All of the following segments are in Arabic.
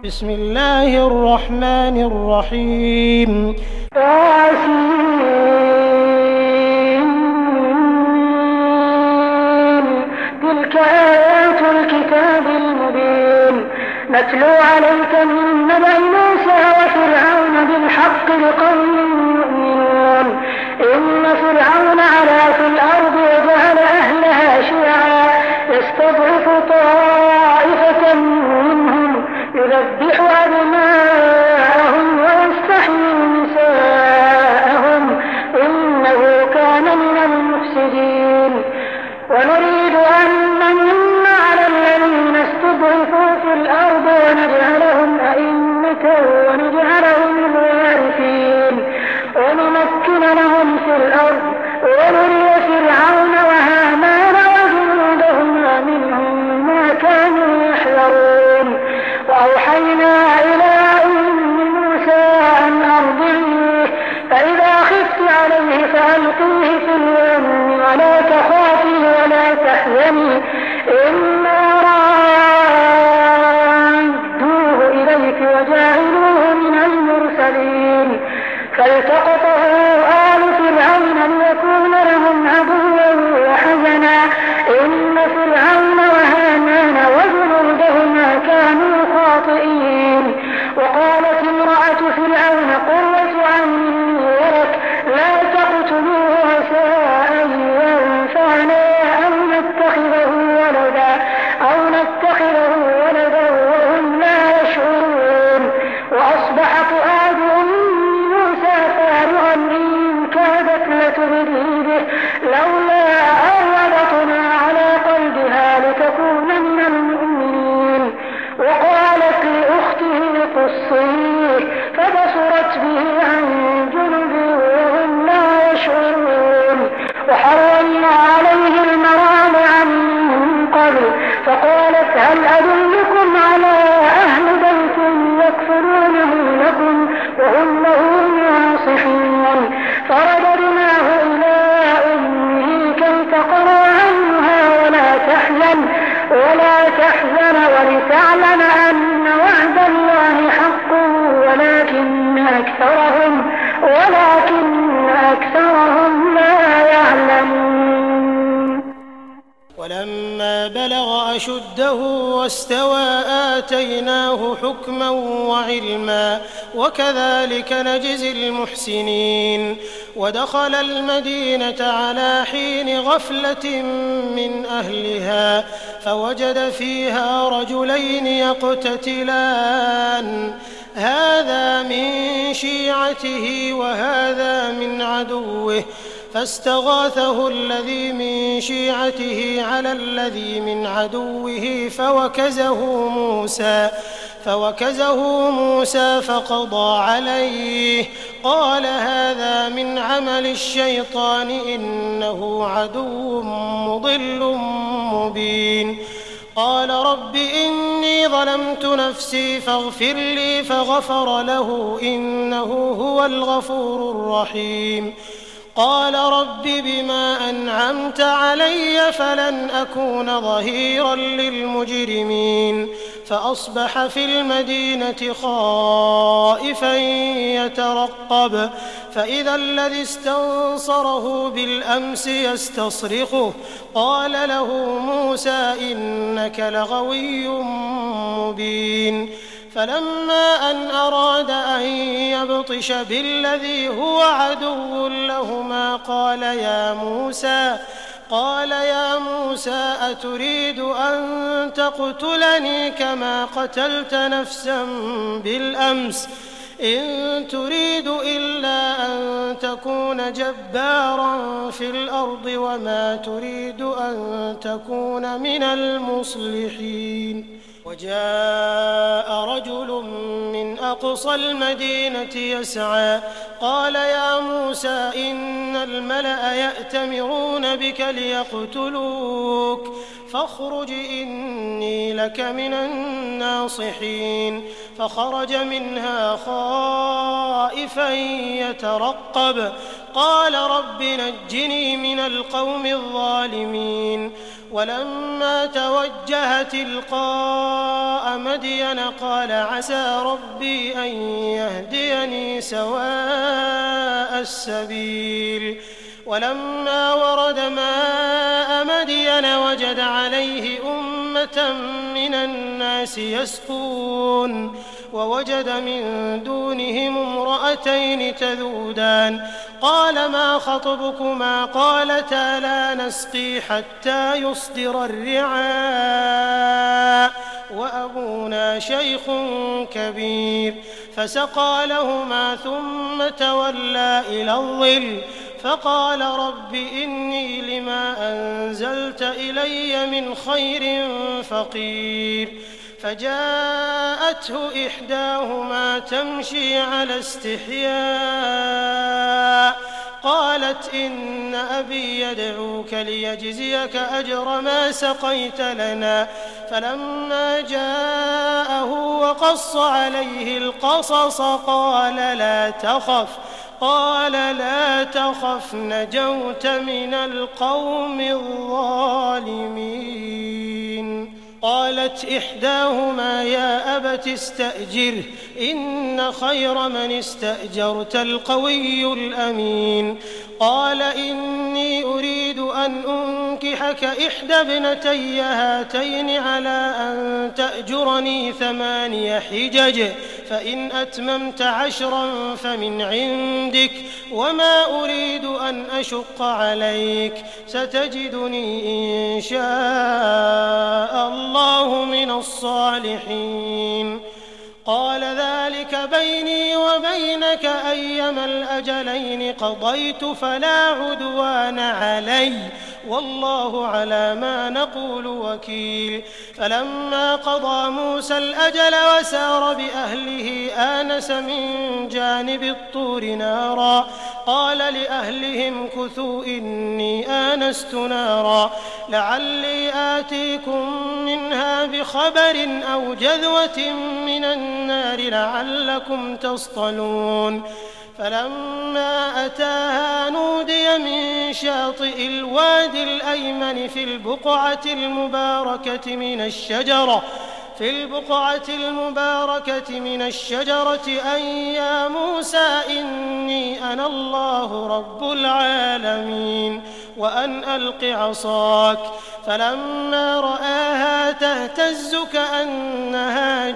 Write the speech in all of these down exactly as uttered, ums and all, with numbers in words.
بسم الله الرحمن الرحيم. تلك آيات الكتاب المبين نتلو عليك من نبأ موسى وفرعون بالحق لقوم يؤمنون. إن فرعون علا في الأرض وجعل أهلها شيعا يستضعف طائفة منهم يذبح أبناءهم ويستحيي نساءهم إنه كان من المفسدين. ونريد أن نمن على الذين استضعفوا في الأرض ونجعلهم أئمة ونجعلهم الوارثين ونمكن لهم في الأرض ونري فرعون وهامان وجنودهما منهم ما كانوا يحذرون. وأوحينا إلى أم موسى أن أرضعيه فإذا خفت عليه فألقيه في اليم ولا تخافي ولا تحزني إنا رادوه إليك وجاعلوه من المرسلين. فالتقطه آل فرعون ليكون لهم عدوا وحزنا إن فرعون وهامان وجنودهما كانوا خاطئين. وقالت امرأة فرعون قرة عين ولك لا تقتلوه عسى أن ينفعنا أو نتخذه ولدا أو نتخذه ولدا وهم لا يشعرون. وأصبح فؤاد أم موسى فارغا إن كادت لتبدي به لولا أن ربطنا على قلبها لتكون من المؤمنين. وقالت لأخته قصيه فبصرت به عن جنب وهم لا يشعرون. وحرمنا عليه المراضع من قبل فقالت هل أدلكم على أهل بيت يكفلونه لكم وهم له ناصحون. فرددناه إلى أمه كي تقر عنها ولا تحزن ولا تحزن ولتعلم أن وعد الله حق ولكن أكثرهم ولكن أكثرهم لا يعلمون. ولما بلغ أشده واستوى آتيناه حكما وعلما وكذلك نجزي المحسنين. ودخل المدينة على حين غفلة من أهلها فوجد فيها رجلين يقتتلان هذا من شيعته وهذا من عدوه فاستغاثه الذي من شيعته على الذي من عدوه فوكزه موسى فوكزه موسى فقضى عليه قال هذا من عمل الشيطان إنه عدو مضل مبين. قال رب إني ظلمت نفسي فاغفر لي فغفر له إنه هو الغفور الرحيم. قال رب بما أنعمت علي فلن أكون ظهيرا للمجرمين. فأصبح في المدينة خائفا يترقب فإذا الذي استنصره بالأمس يستصرخه قال له موسى إنك لغوي مبين. فلما أن أراد أن يبطش بالذي هو عدو لهما قال يا موسى قال يا موسى أتريد أن تقتلني كما قتلت نفسا بالأمس إن تريد إلا أن تكون جبارا في الأرض وما تريد أن تكون من المصلحين. وجاء رجل من أقصى المدينة يسعى قال يا موسى إن الملأ يأتمرون بك ليقتلوك فاخرج إني لك من الناصحين. فخرج منها خائفا يترقب قال رب نجني من القوم الظالمين. ولما توجه تلقاء مدين قال عسى ربي أن يهديني سواء السبيل ولما ورد ماء مدين وجد عليه أمة من الناس يسقون ووجد من دونهم امرأتين تذودان قال ما خطبكما قالتا لا نسقي حتى يصدر الرعاء وأبونا شيخ كبير فسقى لهما ثم تولى إلى الظل فقال رب إني لما أنزلت إلي من خير فقير فجاءته إحداهما تمشي على استحياء قالت إن أبي يدعوك ليجزيك أجر ما سقيت لنا فلما جاءه وقص عليه القصص قال لا تخف قال لا تخف نجوت من القوم الظالمين قالت إحداهما يا أبت استأجره إن خير من استأجرت القوي الأمين قال إني أريد أن أنكحك إحدى ابنتي هاتين على أن تأجرني ثماني حجج فإن أتممت عشرا فمن عندك وما أريد أن أشق عليك ستجدني إن شاء الله من الصالحين قال ذلك بيني وبينك أيما الأجلين قضيت فلا عدوان علي والله على ما نقول وكيل فلما قضى موسى الأجل وسار بأهله آنس من جانب الطور نارا قال لأهلهم كثوا إني آنست نارا لعلي آتيكم منها بخبر أو جذوة من النار لعلكم تصطلون فلما أتاها نودي من شاطئ الوادي الأيمن في البقعة المباركة من الشجرة في البقعة المباركة من الشجرة أن يا موسى إني أنا الله رب العالمين وأن ألق عصاك فلما رآها تهتز كأنها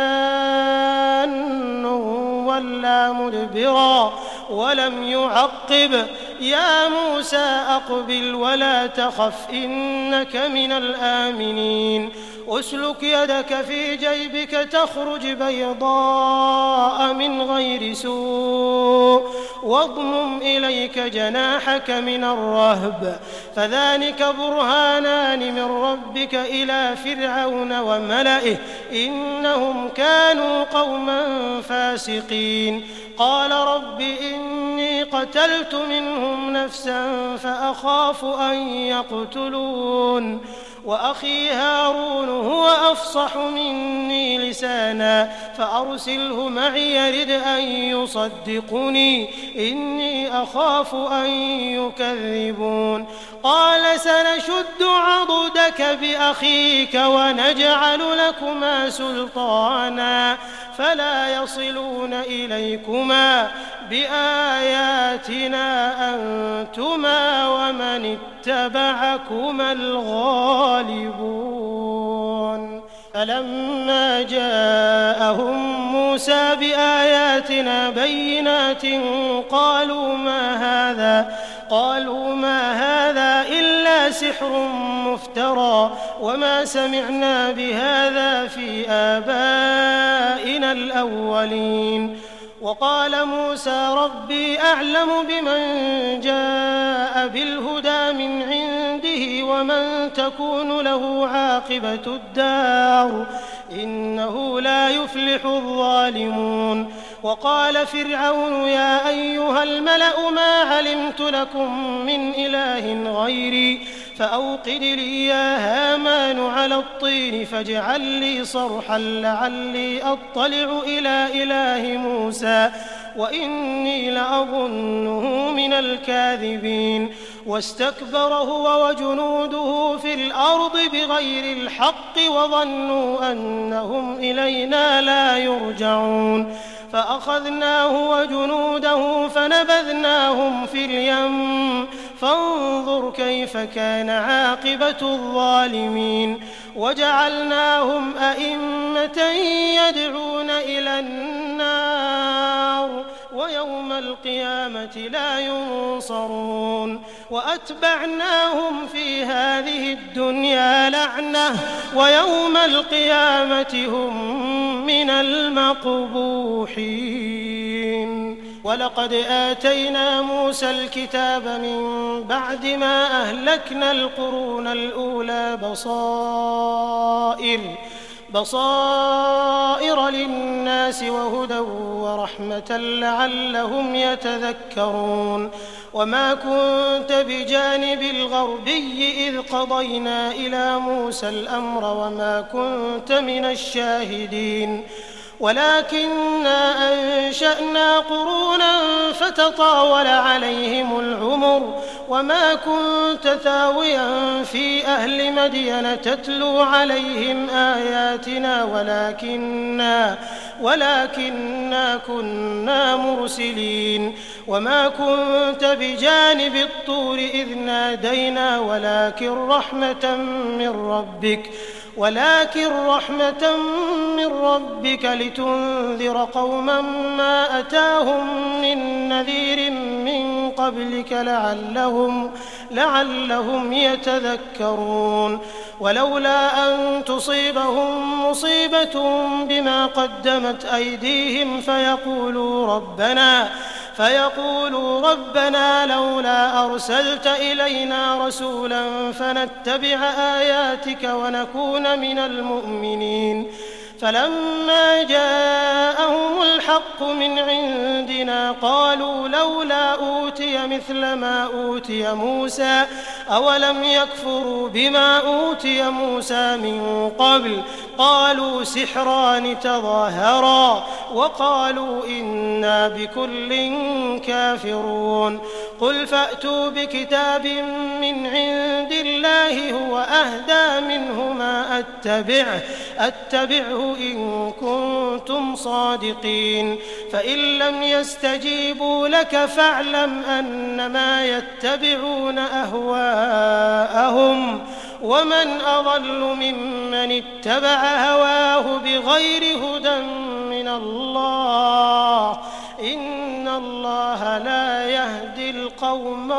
جان ولا مدبرا ولم يعقب يا موسى أقبل ولا تخف إنك من الآمنين أسلك يدك في جيبك تخرج بيضاء من غير سوء واضمم إليك جناحك من الرهب فذلك برهانان من ربك إلى فرعون وملئه إنهم كانوا قوما فاسقين قال رب إني قتلت منهم نفسا فأخاف أن يقتلون وأخي هارون هو أفصح مني لسانا فأرسله معي يرد أن يصدقني إني أخاف أن يكذبون قال سنشد عضدك بأخيك ونجعل لكما سلطانا فلا يصلون إليكما بآياتنا أنتما ومن اتبعكما الغالبون فلما جاءهم موسى بآياتنا بينات قالوا ما هذا قالوا ما هذا إلا سحر مفترى وما سمعنا بهذا في آبائنا الأولين وقال موسى ربي أعلم بمن جاء بالهدى من عنده ومن تكون له عاقبة الدار إنه لا يفلح الظالمون وقال فرعون يا أيها الملأ ما علمت لكم من إله غيري فأوقد لي يا هامان على الطين فاجعل لي صرحا لعلي أطلع إلى إله موسى وإني لأظنه من الكاذبين واستكبر هو وجنوده في الأرض بغير الحق وظنوا أنهم إلينا لا يرجعون فأخذناه وجنوده فنبذناهم في اليم فانظر كيف كان عاقبة الظالمين وجعلناهم أئمة يدعون إلى النار ويوم القيامة لا ينصرون وأتبعناهم في هذه الدنيا لعنة ويوم القيامة هم من المقبوحين ولقد آتينا موسى الكتاب من بعد ما أهلكنا القرون الأولى بصائر بصائر للناس وهدى ورحمة لعلهم يتذكرون وما كنت بجانب الغربي إذ قضينا إلى موسى الأمر وما كنت من الشاهدين ولكننا أنشأنا قرونا فتطاول عليهم العمر وما كنت ثاويا في أهل مدين تتلو عليهم آياتنا ولكننا, ولكننا كنا مرسلين وما كنت بجانب الطور إذ نادينا ولكن رحمة من ربك ولكن رحمة من ربك لتنذر قوما ما أتاهم من نذير من قبلك لعلهم, لعلهم يتذكرون ولولا أن تصيبهم مصيبة بما قدمت أيديهم فيقولوا ربنا فيقولوا ربنا لولا أرسلت إلينا رسولا فنتبع آياتك ونكون من المؤمنين فلما جاءهم الحق من عندنا قالوا لولا أوتي مثل ما أوتي موسى أولم يكفروا بما أوتي موسى من قبل قالوا سحران تظاهرا وقالوا إنا بكل كافرون قل فأتوا بكتاب من عند الله هو أهدى منه ما أتبعه أتبعه إن كنتم صادقين فإن لم يستجيبوا لك فاعلم أنما يتبعون أهواءهم ومن أضل ممن اتبع هواه بغير هدى من الله إن الله لا يهدي القوم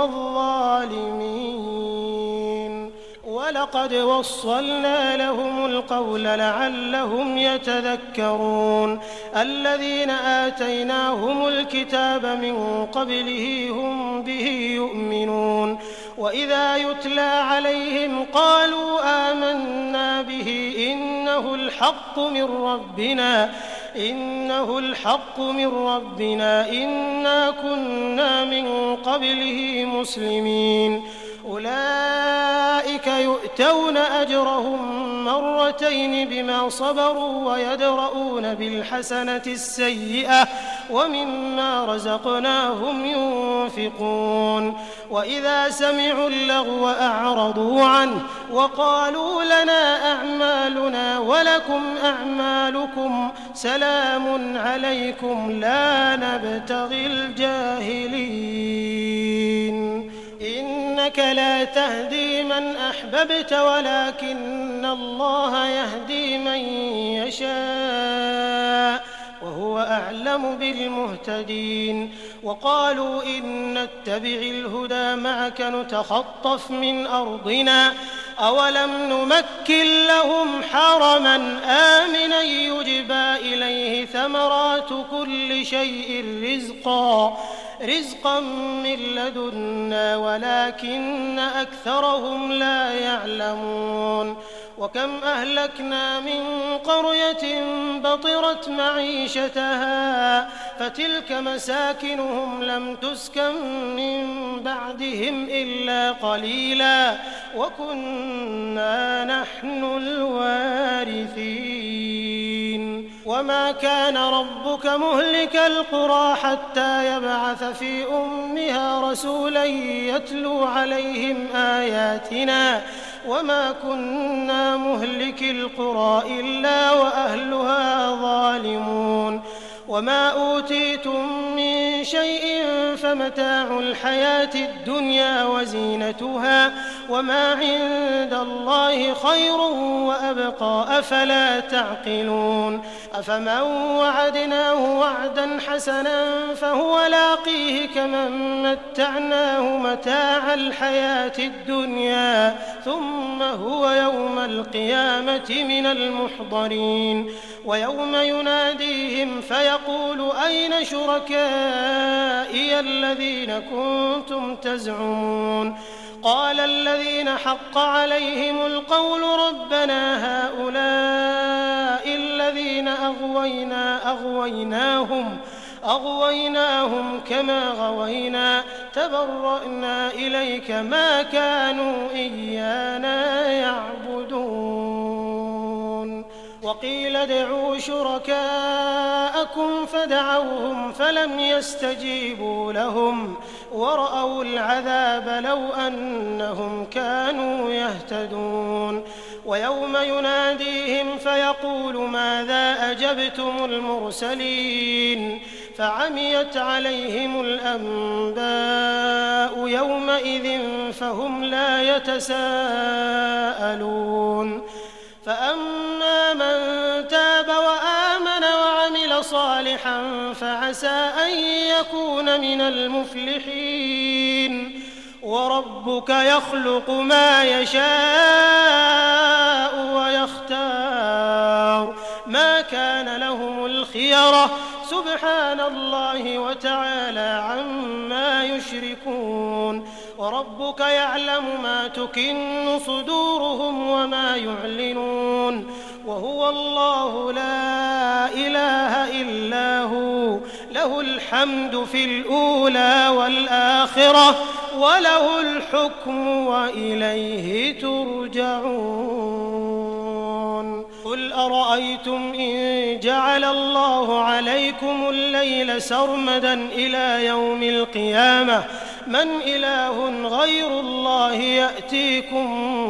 الظالمين ولقد وصلنا لهم القول لعلهم يتذكرون الذين آتيناهم الكتاب من قبله هم به يؤمنون وإذا يتلى عليهم قالوا آمنا به إنه الحق من ربنا إنه الحق من ربنا إنا كنا من قبله مسلمين أولئك يؤتون أجرهم مرتين بما صبروا ويدرؤون بالحسنة السيئة ومما رزقناهم ينفقون وإذا سمعوا اللغو أعرضوا عنه وقالوا لنا أعمالنا ولكم أعمالكم سلام عليكم لا نبتغي الجاهلين إنك لا تهدي من أحببت ولكن الله يهدي من يشاء وهو أعلم بالمهتدين وقالوا إن نتبع الهدى معك نتخطف من أرضنا أولم نمكن لهم حرما آمنا يجبى إليه ثمرات كل شيء رزقا رزقا من لدنا ولكن أكثرهم لا يعلمون وكم أهلكنا من قرية بطرت معيشتها فتلك مساكنهم لم تسكن من بعدهم إلا قليلا وكنا نحن الوارثين وما كان ربك مهلك القرى حتى يبعث في أمها رسولا يتلو عليهم آياتنا وما كنا مهلك القرى إلا وأهلها ظالمون وما أوتيتم من شيء فمتاع الحياة الدنيا وزينتها وما عند الله خير وأبقى أفلا تعقلون أفمن وعدناه وعدا حسنا فهو لاقيه كمن متعناه متاع الحياة الدنيا ثم هو يوم القيامة من المحضرين ويوم يناديهم فيقول أين شركائي الذين كنتم تزعمون قال الذين حق عليهم القول ربنا هؤلاء الذين أغوينا أغويناهم أغويناهم كما غوينا تبرأنا إليك ما كانوا إيانا يعبدون وقيل ادعوا شركاءكم فدعوهم فلم يستجيبوا لهم ورأوا العذاب لو أنهم كانوا يهتدون ويوم يناديهم فيقول ماذا أجبتم المرسلين فعميت عليهم الأنباء يومئذ فهم لا يتساءلون فأما من تاب وآمن وعمل صالحا فعسى أن يكون من المفلحين وربك يخلق ما يشاء ويختار ما كان لهم الخيرة سبحان الله وتعالى عما يشركون وربك يعلم ما تكن صدورهم وما يعلنون وهو الله لا إله إلا هو له الحمد في الأولى والآخرة وله الحكم وإليه ترجعون قل أرأيتم إن جعل الله عليكم الليل سرمدا إلى يوم القيامة من إله غير الله يأتيكم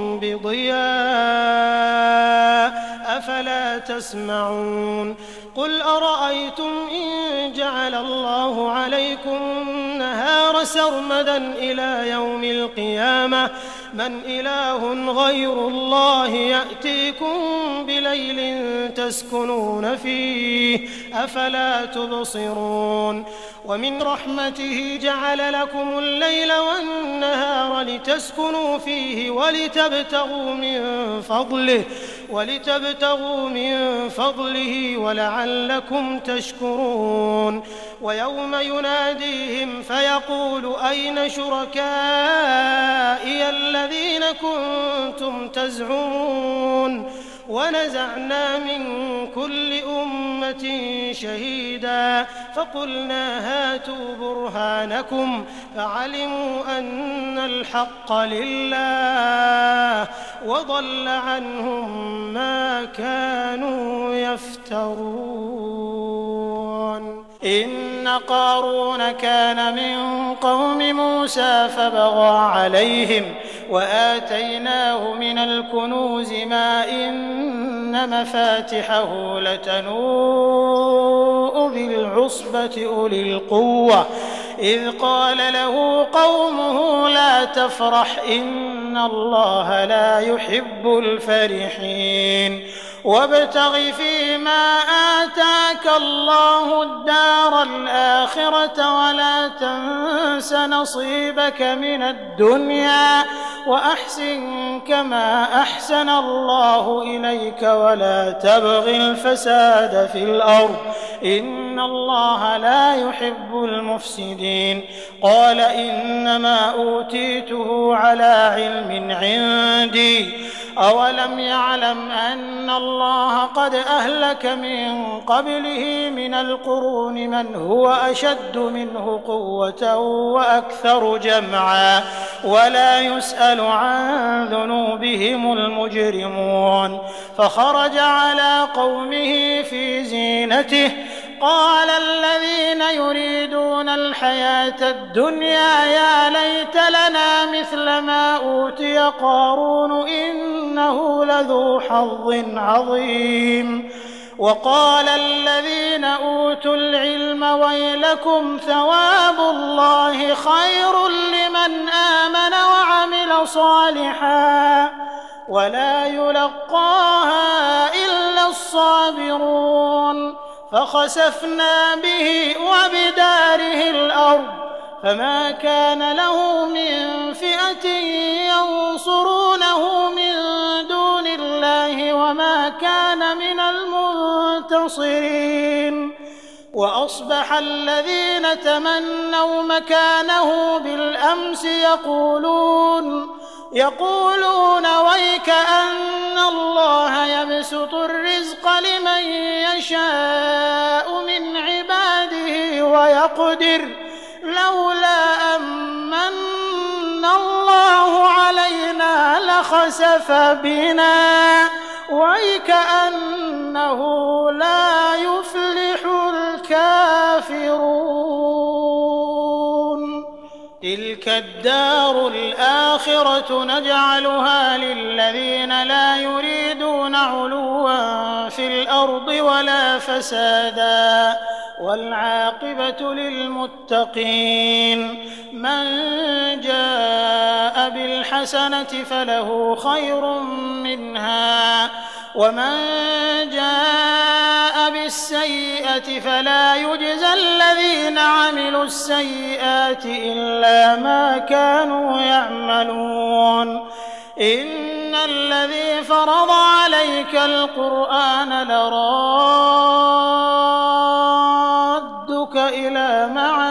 بضياء أفلا تسمعون قل أرأيتم إن جعل الله عليكم النهار سرمدا إلى يوم القيامة من إله غير الله يأتيكم بليل تسكنون فيه أفلا تبصرون ومن رحمته جعل لكم الليل والنهار لتسكنوا فيه ولتبتغوا من فضله ولتبتغوا من فضله ولعلكم تشكرون ويوم يناديهم فيقول أين شركائي الذين كنتم تزعمون ونزعنا من كل أمة شهيدا فقلنا هاتوا برهانكم فعلموا أن الحق لله وضل عنهم ما كانوا يفترون إن قارون كان من قوم موسى فبغى عليهم وآتيناه من الكنوز ما إن مفاتحه لتنوء بالعصبة أولي القوة إذ قال له قومه لا تفرح إن الله لا يحب الفرحين وابتغ فيما آتاك الله الدار الآخرة ولا تنس نصيبك من الدنيا وأحسن كما أحسن الله إليك ولا تبغ الفساد في الأرض إن الله لا يحب المفسدين قال إنما أوتيته على علم عندي أولم يعلم أن الله قد أهلك من قبله من القرون من هو أشد منه قوة وأكثر جمعا ولا يسأل عن ذنوبهم المجرمون فخرج على قومه في زينته قال الذين يريدون الحياة الدنيا يا ليت لنا مثل ما أوتي قارون إنه لذو حظ عظيم وقال الذين أوتوا العلم ويلكم ثواب الله خير لمن آمن وعمل صالحا ولا يلقاها إلا الصابرون فخسفنا به وبداره الأرض فما كان له من فئة ينصرونه من دون الله وما كان من المنتصرين وأصبح الذين تمنوا مكانه بالأمس يقولون يقولون ويك أن الله يبسط الرزق لمن يشاء من عباده ويقدر لولا أمن الله علينا لخسف بنا ويكأنه لا يفلح الكافرون تلك الدار الآخرة نجعلها للذين لا يريدون علوا في الأرض ولا فسادا والعاقبة للمتقين من جاء بالحسنة فله خير منها ومن جاء بالسيئة فلا يجزى الذين عملوا السيئات إلا ما كانوا يعملون إن الذي فرض عليك القرآن لرادك إلى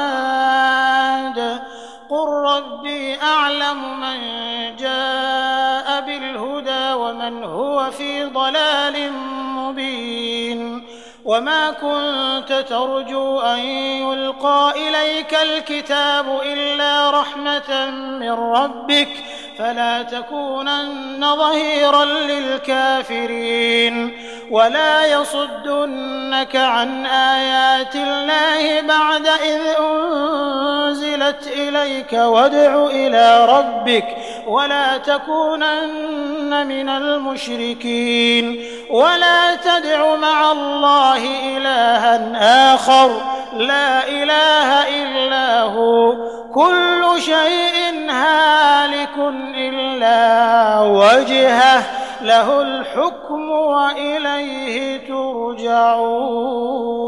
معاد قل ربي أعلم من جاء بالهدى ومن هو في ضلال مبين وما كنت ترجو أن يلقى إليك الكتاب إلا رحمة من ربك فلا تكونن ظهيرا للكافرين ولا يصدنك عن آيات الله بعد إذ أنزلت إليك وادع إلى ربك ولا تكونن من المشركين ولا تدع مع الله إلها آخر لا إله إلا هو كل شيء هالك إلا وجهه له الحكم وإليه ترجعون